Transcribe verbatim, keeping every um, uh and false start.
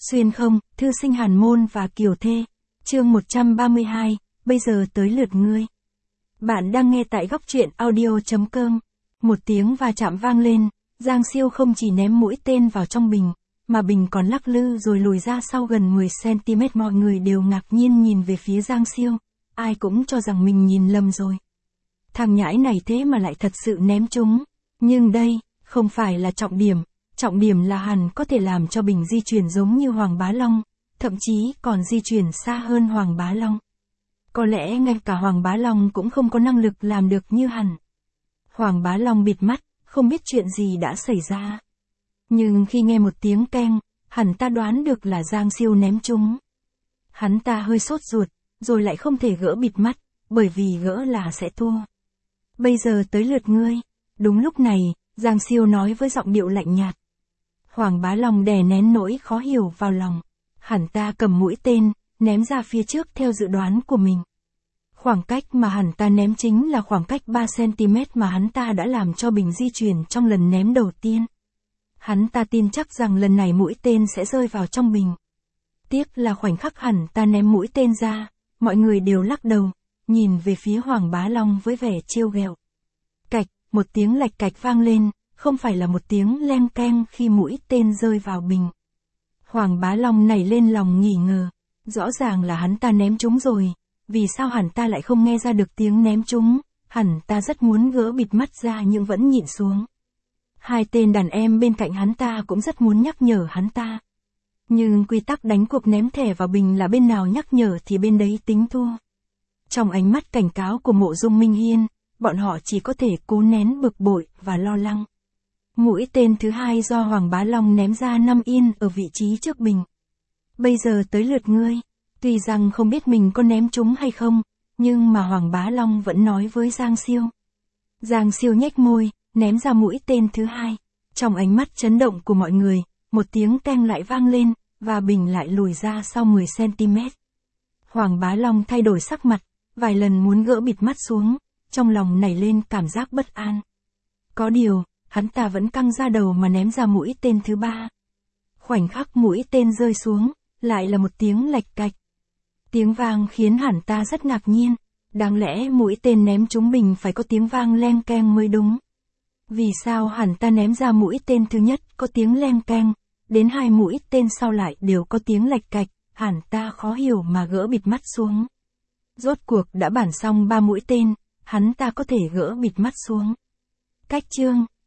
Xuyên không, thư sinh Hàn Môn và Kiều Thê. Chương một trăm ba mươi hai, bây giờ tới lượt ngươi. Bạn đang nghe tại góc truyện audio.com. Một tiếng va chạm vang lên, Giang Siêu không chỉ ném mũi tên vào trong bình, mà bình còn lắc lư rồi lùi ra sau gần mười xăng-ti-mét. Mọi người đều ngạc nhiên nhìn về phía Giang Siêu, ai cũng cho rằng mình nhìn lầm rồi. Thằng nhãi này thế mà lại thật sự ném trúng. Nhưng đây, không phải là trọng điểm. Trọng điểm là hắn có thể làm cho bình di chuyển giống như Hoàng Bá Long, thậm chí còn di chuyển xa hơn Hoàng Bá Long. Có lẽ ngay cả Hoàng Bá Long cũng không có năng lực làm được như hắn. Hoàng Bá Long bịt mắt, không biết chuyện gì đã xảy ra. Nhưng khi nghe một tiếng keng, hắn ta đoán được là Giang Siêu ném trúng. Hắn ta hơi sốt ruột, rồi lại không thể gỡ bịt mắt, bởi vì gỡ là sẽ thua. Bây giờ tới lượt ngươi. Đúng lúc này, Giang Siêu nói với giọng điệu lạnh nhạt. Hoàng Bá Long đè nén nỗi khó hiểu vào lòng. Hắn ta cầm mũi tên, ném ra phía trước theo dự đoán của mình. Khoảng cách mà hắn ta ném chính là khoảng cách ba xăng-ti-mét mà hắn ta đã làm cho bình di chuyển trong lần ném đầu tiên. Hắn ta tin chắc rằng lần này mũi tên sẽ rơi vào trong bình. Tiếc là khoảnh khắc hắn ta ném mũi tên ra, mọi người đều lắc đầu, nhìn về phía Hoàng Bá Long với vẻ trêu ghẹo. Cạch, một tiếng lạch cạch vang lên, không phải là một tiếng leng keng khi mũi tên rơi vào bình. Hoàng Bá Long nảy lên lòng nghi ngờ, rõ ràng là hắn ta ném trúng rồi, vì sao hắn ta lại không nghe ra được tiếng ném trúng, hắn ta rất muốn gỡ bịt mắt ra nhưng vẫn nhịn xuống. Hai tên đàn em bên cạnh hắn ta cũng rất muốn nhắc nhở hắn ta. Nhưng quy tắc đánh cuộc ném thẻ vào bình là bên nào nhắc nhở thì bên đấy tính thua. Trong ánh mắt cảnh cáo của Mộ Dung Minh Hiên, bọn họ chỉ có thể cố nén bực bội và lo lắng. Mũi tên thứ hai do Hoàng Bá Long ném ra nằm yên ở vị trí trước bình. Bây giờ tới lượt ngươi. Tuy rằng không biết mình có ném trúng hay không, nhưng mà Hoàng Bá Long vẫn nói với Giang Siêu. Giang Siêu nhếch môi, ném ra mũi tên thứ hai. Trong ánh mắt chấn động của mọi người, một tiếng keng lại vang lên, và bình lại lùi ra sau mười xăng-ti-mét. Hoàng Bá Long thay đổi sắc mặt, vài lần muốn gỡ bịt mắt xuống, trong lòng nảy lên cảm giác bất an. Có điều, hắn ta vẫn căng ra đầu mà ném ra mũi tên thứ ba. Khoảnh khắc mũi tên rơi xuống, lại là một tiếng lạch cạch. Tiếng vang khiến hắn ta rất ngạc nhiên, đáng lẽ mũi tên ném trúng bình phải có tiếng vang leng keng mới đúng. Vì sao hắn ta ném ra mũi tên thứ nhất có tiếng leng keng, đến hai mũi tên sau lại đều có tiếng lạch cạch, hắn ta khó hiểu mà gỡ bịt mắt xuống. Rốt cuộc đã bản xong ba mũi tên, hắn ta có thể gỡ bịt mắt xuống. Cách chương